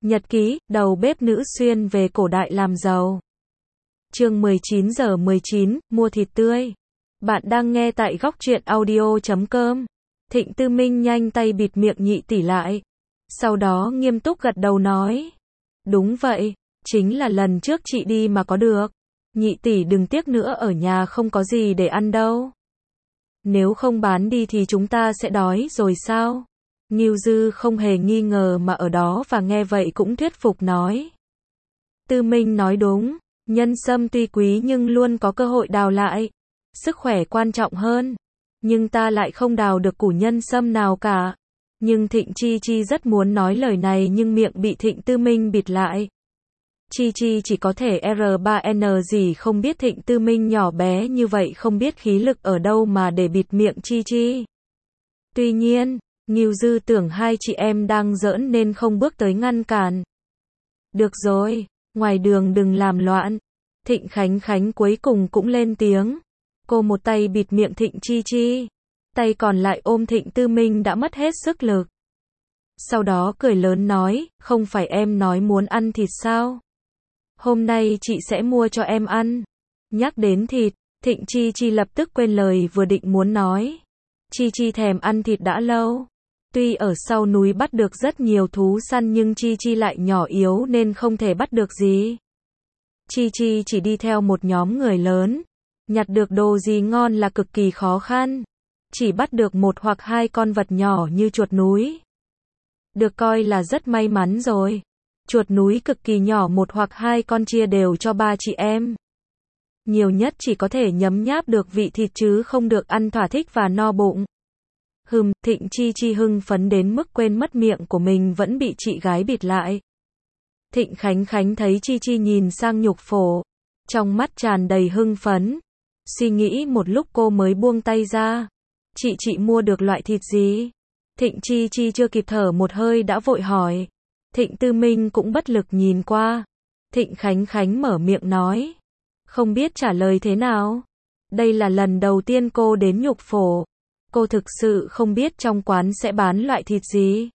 Nhật ký, đầu bếp nữ xuyên về cổ đại làm giàu. Chương 19:19, mua thịt tươi. Bạn đang nghe tại góc truyện audio.com. Thịnh Tư Minh nhanh tay bịt miệng Nhị tỷ lại. Sau đó nghiêm túc gật đầu nói. Đúng vậy, chính là lần trước chị đi mà có được. Nhị tỷ đừng tiếc nữa, ở nhà không có gì để ăn đâu. Nếu không bán đi thì chúng ta sẽ đói rồi sao? Ngưu Dư không hề nghi ngờ mà ở đó và nghe vậy cũng thuyết phục nói. Tư Minh nói đúng, nhân sâm tuy quý nhưng luôn có cơ hội đào lại. Sức khỏe quan trọng hơn. Nhưng ta lại không đào được củ nhân sâm nào cả. Nhưng Thịnh Chi Chi rất muốn nói lời này nhưng miệng bị Thịnh Tư Minh bịt lại. Chi Chi chỉ có thể R3N gì không biết Thịnh Tư Minh nhỏ bé như vậy không biết khí lực ở đâu mà để bịt miệng Chi Chi. Tuy nhiên, Ngưu Dư tưởng hai chị em đang giỡn nên không bước tới ngăn cản. Được rồi, ngoài đường đừng làm loạn. Thịnh Khánh Khánh cuối cùng cũng lên tiếng. Cô một tay bịt miệng Thịnh Chi Chi, tay còn lại ôm Thịnh Tư Minh đã mất hết sức lực. Sau đó cười lớn nói, không phải em nói muốn ăn thịt sao? Hôm nay chị sẽ mua cho em ăn. Nhắc đến thịt, Thịnh Chi Chi lập tức quên lời vừa định muốn nói. Chi Chi thèm ăn thịt đã lâu. Tuy ở sau núi bắt được rất nhiều thú săn nhưng Chi Chi lại nhỏ yếu nên không thể bắt được gì. Chi Chi chỉ đi theo một nhóm người lớn. Nhặt được đồ gì ngon là cực kỳ khó khăn. Chỉ bắt được một hoặc hai con vật nhỏ như chuột núi. Được coi là rất may mắn rồi. Chuột núi cực kỳ nhỏ, một hoặc hai con chia đều cho ba chị em. Nhiều nhất chỉ có thể nhấm nháp được vị thịt chứ không được ăn thỏa thích và no bụng. Thịnh Chi Chi hưng phấn đến mức quên mất miệng của mình vẫn bị chị gái bịt lại. Thịnh Khánh Khánh thấy Chi Chi nhìn sang nhục phổ, trong mắt tràn đầy hưng phấn. Suy nghĩ một lúc cô mới buông tay ra. Chị mua được loại thịt gì? Thịnh Chi Chi chưa kịp thở một hơi đã vội hỏi. Thịnh Tư Minh cũng bất lực nhìn qua. Thịnh Khánh Khánh mở miệng nói. Không biết trả lời thế nào. Đây là lần đầu tiên cô đến nhục phổ. Cô thực sự không biết trong quán sẽ bán loại thịt gì.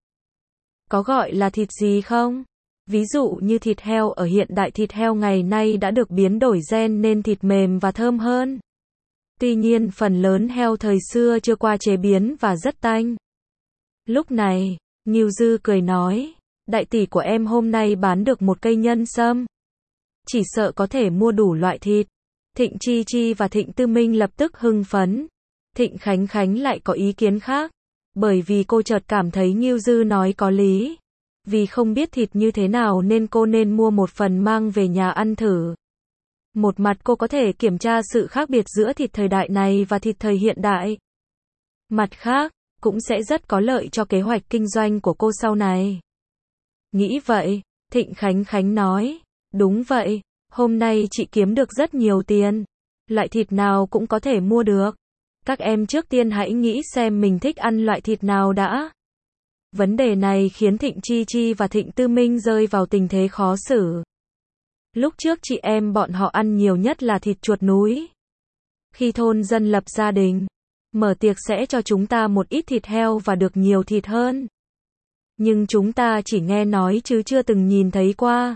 Có gọi là thịt gì không? Ví dụ như thịt heo ở hiện đại, thịt heo ngày nay đã được biến đổi gen nên thịt mềm và thơm hơn. Tuy nhiên phần lớn heo thời xưa chưa qua chế biến và rất tanh. Lúc này, Ngưu Dư cười nói, đại tỷ của em hôm nay bán được một cây nhân sâm. Chỉ sợ có thể mua đủ loại thịt. Thịnh Chi Chi và Thịnh Tư Minh lập tức hưng phấn. Thịnh Khánh Khánh lại có ý kiến khác. Bởi vì cô chợt cảm thấy Ngưu Dư nói có lý. Vì không biết thịt như thế nào nên cô nên mua một phần mang về nhà ăn thử. Một mặt cô có thể kiểm tra sự khác biệt giữa thịt thời đại này và thịt thời hiện đại. Mặt khác, cũng sẽ rất có lợi cho kế hoạch kinh doanh của cô sau này. Nghĩ vậy, Thịnh Khánh Khánh nói, đúng vậy, hôm nay chị kiếm được rất nhiều tiền. Loại thịt nào cũng có thể mua được. Các em trước tiên hãy nghĩ xem mình thích ăn loại thịt nào đã. Vấn đề này khiến Thịnh Chi Chi và Thịnh Tư Minh rơi vào tình thế khó xử. Lúc trước chị em bọn họ ăn nhiều nhất là thịt chuột núi. Khi thôn dân lập gia đình, mở tiệc sẽ cho chúng ta một ít thịt heo và được nhiều thịt hơn. Nhưng chúng ta chỉ nghe nói chứ chưa từng nhìn thấy qua.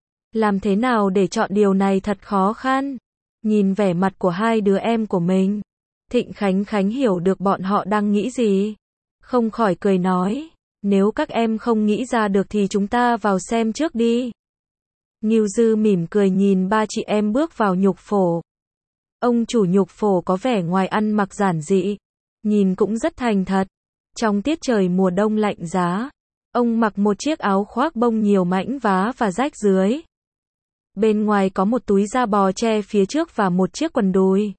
Làm thế nào để chọn điều này thật khó khăn. Nhìn vẻ mặt của hai đứa em của mình, Thịnh Khánh Khánh hiểu được bọn họ đang nghĩ gì. Không khỏi cười nói, nếu các em không nghĩ ra được thì chúng ta vào xem trước đi. Ngưu Dư mỉm cười nhìn ba chị em bước vào nhục phổ. Ông chủ nhục phổ có vẻ ngoài ăn mặc giản dị, nhìn cũng rất thành thật. Trong tiết trời mùa đông lạnh giá, ông mặc một chiếc áo khoác bông nhiều mảnh vá và rách dưới. Bên ngoài có một túi da bò che phía trước và một chiếc quần đùi.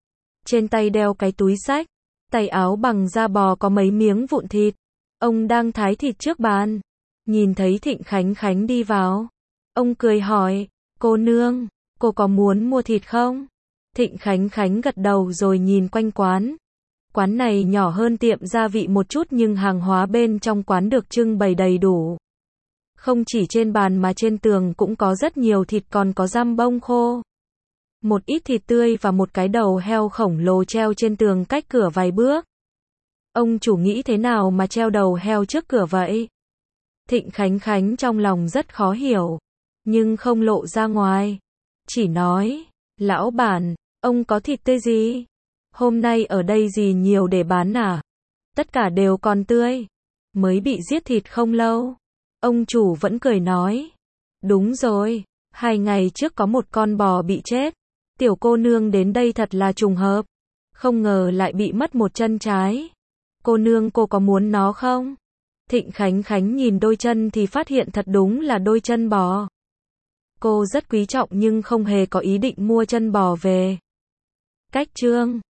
Trên tay đeo cái túi xách, tay áo bằng da bò có mấy miếng vụn thịt. Ông đang thái thịt trước bàn. Nhìn thấy Thịnh Khánh Khánh đi vào, ông cười hỏi, cô nương, cô có muốn mua thịt không? Thịnh Khánh Khánh gật đầu rồi nhìn quanh quán. Quán này nhỏ hơn tiệm gia vị một chút nhưng hàng hóa bên trong quán được trưng bày đầy đủ. Không chỉ trên bàn mà trên tường cũng có rất nhiều thịt, còn có dăm bông khô. Một ít thịt tươi và một cái đầu heo khổng lồ treo trên tường cách cửa vài bước. Ông chủ nghĩ thế nào mà treo đầu heo trước cửa vậy? Thịnh Khánh Khánh trong lòng rất khó hiểu, nhưng không lộ ra ngoài. Chỉ nói, lão bản, ông có thịt tươi gì? Hôm nay ở đây gì nhiều để bán à? Tất cả đều còn tươi. Mới bị giết thịt không lâu. Ông chủ vẫn cười nói. Đúng rồi, 2 ngày trước có một con bò bị chết. Tiểu cô nương đến đây thật là trùng hợp. Không ngờ lại bị mất một chân trái. Cô nương cô có muốn nó không? Thịnh Khánh Khánh nhìn đôi chân thì phát hiện thật đúng là đôi chân bò. Cô rất quý trọng nhưng không hề có ý định mua chân bò về. Cách chương